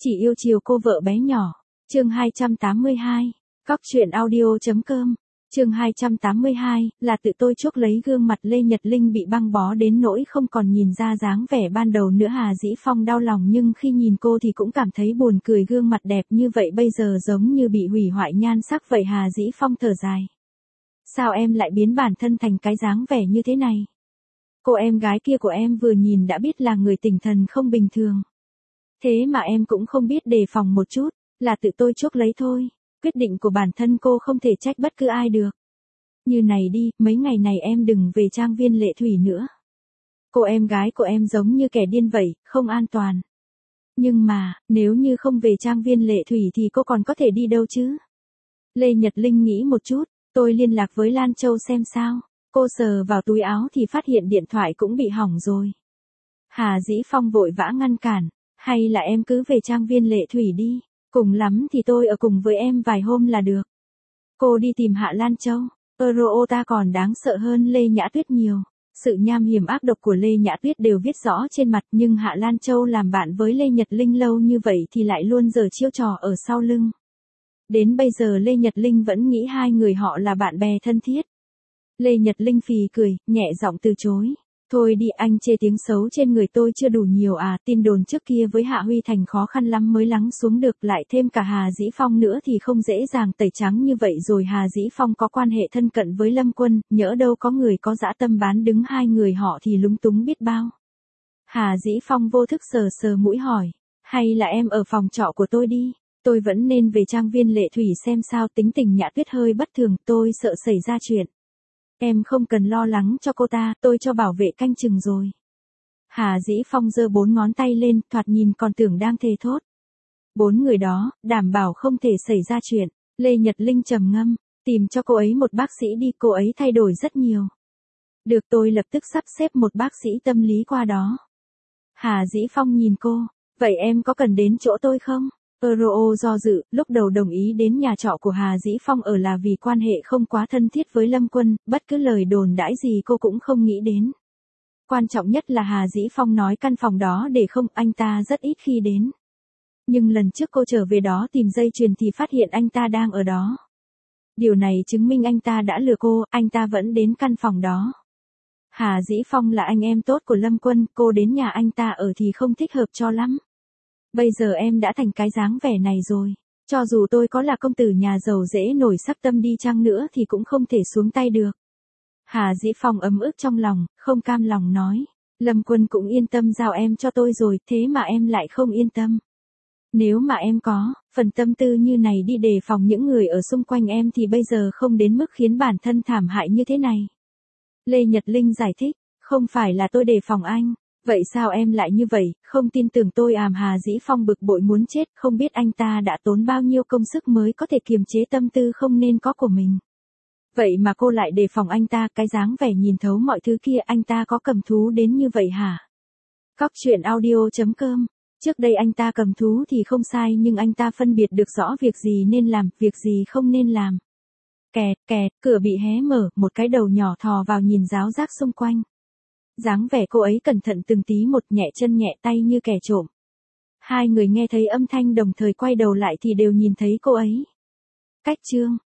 Chỉ yêu chiều cô vợ bé nhỏ. Chương 282. Cóc truyện audio.com. Chương 282, là tự tôi chuốc lấy gương mặt Lê Nhật Linh bị băng bó đến nỗi không còn nhìn ra dáng vẻ ban đầu nữa. Hà Dĩ Phong đau lòng nhưng khi nhìn cô thì cũng cảm thấy buồn cười, gương mặt đẹp như vậy bây giờ giống như bị hủy hoại nhan sắc vậy. Hà Dĩ Phong thở dài. Sao em lại biến bản thân thành cái dáng vẻ như thế này? Cô em gái kia của em vừa nhìn đã biết là người tinh thần không bình thường. Thế mà em cũng không biết đề phòng một chút, là tự tôi chuốc lấy thôi. Quyết định của bản thân cô không thể trách bất cứ ai được. Như này đi, mấy ngày này em đừng về trang viên Lệ Thủy nữa. Cô em gái của em giống như kẻ điên vậy, không an toàn. Nhưng mà, nếu như không về trang viên Lệ Thủy thì cô còn có thể đi đâu chứ? Lê Nhật Linh nghĩ một chút, tôi liên lạc với Lan Châu xem sao. Cô sờ vào túi áo thì phát hiện điện thoại cũng bị hỏng rồi. Hà Dĩ Phong vội vã ngăn cản, hay là em cứ về trang viên Lệ Thủy đi. Cùng lắm thì tôi ở cùng với em vài hôm là được. Cô đi tìm Hạ Lan Châu. Ta còn đáng sợ hơn Lê Nhã Tuyết nhiều. Sự nham hiểm ác độc của Lê Nhã Tuyết đều viết rõ trên mặt, nhưng Hạ Lan Châu làm bạn với Lê Nhật Linh lâu như vậy thì lại luôn giở chiêu trò ở sau lưng. Đến bây giờ Lê Nhật Linh vẫn nghĩ hai người họ là bạn bè thân thiết. Lê Nhật Linh phì cười, nhẹ giọng từ chối. Thôi đi, anh chê tiếng xấu trên người tôi chưa đủ nhiều à? Tin đồn trước kia với Hạ Huy Thành khó khăn lắm mới lắng xuống được, lại thêm cả Hà Dĩ Phong nữa thì không dễ dàng tẩy trắng như vậy rồi. Hà Dĩ Phong có quan hệ thân cận với Lâm Quân, nhỡ đâu có người có dã tâm bán đứng hai người họ thì lúng túng biết bao. Hà Dĩ Phong vô thức sờ sờ mũi hỏi, hay là em ở phòng trọ của tôi đi, tôi vẫn nên về trang viên Lệ Thủy xem sao. Tính tình Nhã Tuyết hơi bất thường, tôi sợ xảy ra chuyện. Em không cần lo lắng cho cô ta, tôi cho bảo vệ canh chừng rồi. Hà Dĩ Phong giơ 4 ngón tay lên, thoạt nhìn còn tưởng đang thề thốt. 4 người đó, đảm bảo không thể xảy ra chuyện. Lê Nhật Linh trầm ngâm, tìm cho cô ấy một bác sĩ đi, cô ấy thay đổi rất nhiều. Được, tôi lập tức sắp xếp một bác sĩ tâm lý qua đó. Hà Dĩ Phong nhìn cô, vậy em có cần đến chỗ tôi không? Do dự, lúc đầu đồng ý đến nhà trọ của Hà Dĩ Phong ở là vì quan hệ không quá thân thiết với Lâm Quân, bất cứ lời đồn đãi gì cô cũng không nghĩ đến. Quan trọng nhất là Hà Dĩ Phong nói căn phòng đó để không, anh ta rất ít khi đến. Nhưng lần trước cô trở về đó tìm dây chuyền thì phát hiện anh ta đang ở đó. Điều này chứng minh anh ta đã lừa cô, anh ta vẫn đến căn phòng đó. Hà Dĩ Phong là anh em tốt của Lâm Quân, cô đến nhà anh ta ở thì không thích hợp cho lắm. Bây giờ em đã thành cái dáng vẻ này rồi. Cho dù tôi có là công tử nhà giàu dễ nổi sắc tâm đi chăng nữa thì cũng không thể xuống tay được. Hà Dĩ Phong ấm ức trong lòng, không cam lòng nói. Lâm Quân cũng yên tâm giao em cho tôi rồi, thế mà em lại không yên tâm. Nếu mà em có phần tâm tư như này đi đề phòng những người ở xung quanh em thì bây giờ không đến mức khiến bản thân thảm hại như thế này. Lê Nhật Linh giải thích, không phải là tôi đề phòng anh. Vậy sao em lại như vậy, không tin tưởng tôi à? Hà Dĩ Phong bực bội muốn chết, không biết anh ta đã tốn bao nhiêu công sức mới có thể kiềm chế tâm tư không nên có của mình. Vậy mà cô lại đề phòng anh ta, cái dáng vẻ nhìn thấu mọi thứ kia, anh ta có cầm thú đến như vậy hả? Cóc truyện audio.com. Trước đây anh ta cầm thú thì không sai, nhưng anh ta phân biệt được rõ việc gì nên làm, việc gì không nên làm. Kẹt, kẹt, cửa bị hé mở, một cái đầu nhỏ thò vào nhìn ráo rác xung quanh. Dáng vẻ cô ấy cẩn thận từng tí một, nhẹ chân nhẹ tay như kẻ trộm. Hai người nghe thấy âm thanh đồng thời quay đầu lại thì đều nhìn thấy cô ấy. Cách chương